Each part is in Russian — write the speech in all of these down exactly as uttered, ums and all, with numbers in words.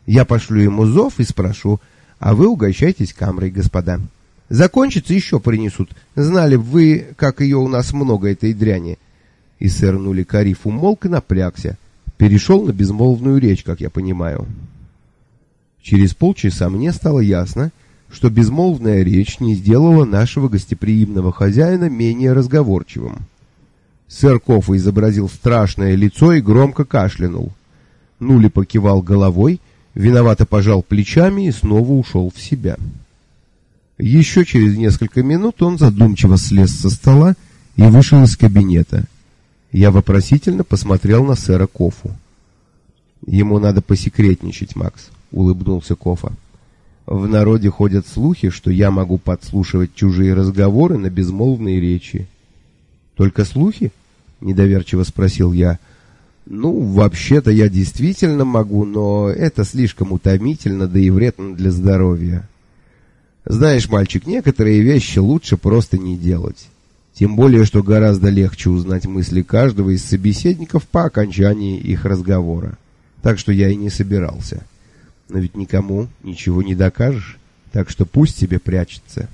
Я пошлю ему зов и спрошу, а вы угощайтесь камрой, господа. Закончится, еще принесут. Знали б вы, как ее у нас много, этой дряни. И сэр Нули-Кариф умолк и напрягся. Перешел на безмолвную речь, как я понимаю. Через полчаса мне стало ясно, что безмолвная речь не сделала нашего гостеприимного хозяина менее разговорчивым. Сэр Кофа изобразил страшное лицо и громко кашлянул. Нули покивал головой, виновато пожал плечами и снова ушел в себя. Еще через несколько минут он задумчиво слез со стола и вышел из кабинета. Я вопросительно посмотрел на сэра Кофу. «Ему надо посекретничать, Макс», — улыбнулся Кофа. «В народе ходят слухи, что я могу подслушивать чужие разговоры на безмолвные речи». «Только слухи?» — недоверчиво спросил я. «Ну, вообще-то я действительно могу, но это слишком утомительно, да и вредно для здоровья. Знаешь, мальчик, некоторые вещи лучше просто не делать. Тем более, что гораздо легче узнать мысли каждого из собеседников по окончании их разговора. Так что я и не собирался. Но ведь никому ничего не докажешь, так что пусть себе прячется».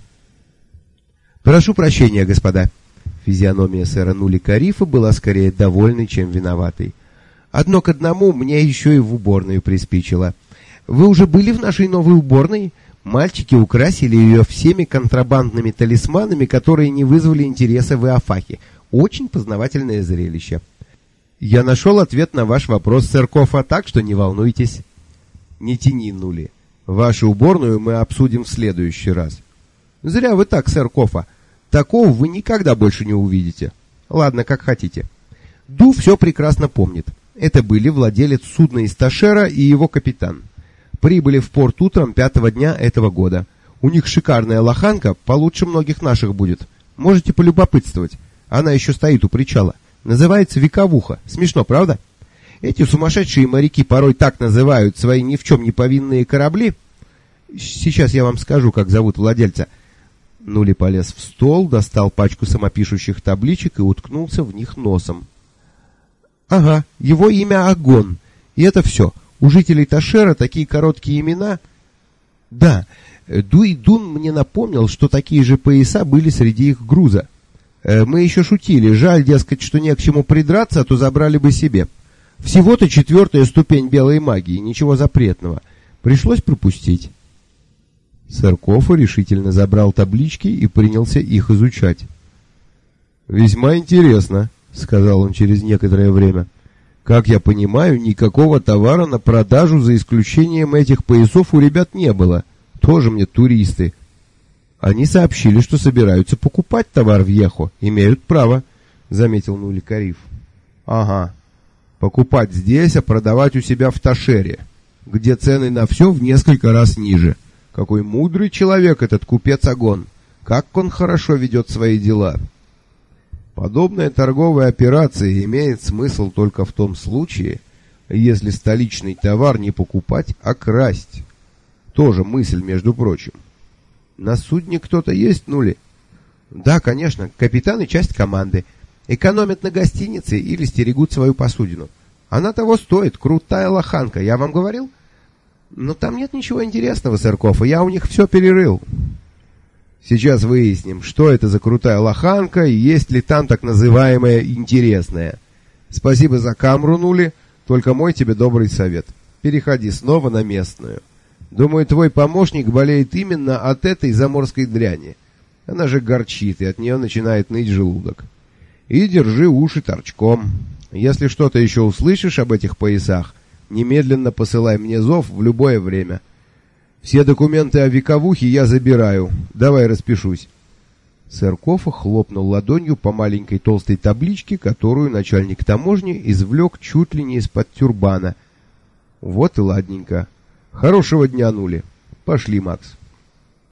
«Прошу прощения, господа». Физиономия сэра Нули-Карифа была скорее довольной, чем виноватой. «Одно к одному мне еще и в уборную приспичило. Вы уже были в нашей новой уборной? Мальчики украсили ее всеми контрабандными талисманами, которые не вызвали интереса в Иофахе. Очень познавательное зрелище. Я нашел ответ на ваш вопрос, сэр Кофа, так что не волнуйтесь». «Не тяни, Нули. Вашу уборную мы обсудим в следующий раз». «Зря вы так, сэр Кофа. Такого вы никогда больше не увидите. Ладно, как хотите». Ду все прекрасно помнит. Это были владелец судна из Ташера и его капитан. Прибыли в порт утром пятого дня этого года. У них шикарная лоханка, получше многих наших будет. Можете полюбопытствовать. Она еще стоит у причала. Называется «Вековуха». Смешно, правда? Эти сумасшедшие моряки порой так называют свои ни в чем не повинные корабли. Сейчас я вам скажу, как зовут владельца. Нули полез в стол, достал пачку самопишущих табличек и уткнулся в них носом. Ага, его имя Агон. И это все. У жителей Ташера такие короткие имена. Да, Дуй-Дун мне напомнил, что такие же пояса были среди их груза. Мы еще шутили, жаль, дескать, что не к чему придраться, а то забрали бы себе. Всего-то четвертая ступень белой магии, ничего запретного. Пришлось пропустить. Сэр Кофа решительно забрал таблички и принялся их изучать. «Весьма интересно», — сказал он через некоторое время. «Как я понимаю, никакого товара на продажу, за исключением этих поясов, у ребят не было. Тоже мне туристы. Они сообщили, что собираются покупать товар в Ехо. Имеют право», — заметил Нули-Кариф. «Ага. Покупать здесь, а продавать у себя в Ташере, где цены на все в несколько раз ниже. Какой мудрый человек этот купец Агон. Как он хорошо ведет свои дела». Подобная торговая операция имеет смысл только в том случае, если столичный товар не покупать, а красть. Тоже мысль, между прочим. На судне кто-то есть, Нули? Да, конечно, капитан и часть команды. Экономят на гостинице или стерегут свою посудину. Она того стоит, крутая лоханка, я вам говорил? Но там нет ничего интересного, сэр Кофа, я у них все перерыл. Сейчас выясним, что это за крутая лоханка и есть ли там так называемое интересное. Спасибо за камру, Нули, только мой тебе добрый совет. Переходи снова на местную. Думаю, твой помощник болеет именно от этой заморской дряни. Она же горчит, и от нее начинает ныть желудок. И держи уши торчком. Если что-то еще услышишь об этих поясах, немедленно посылай мне зов в любое время. Все документы о вековухе я забираю. Давай распишусь. Сэр Кофа хлопнул ладонью по маленькой толстой табличке, которую начальник таможни извлек чуть ли не из-под тюрбана. Вот и ладненько. Хорошего дня, Нули. Пошли, Макс.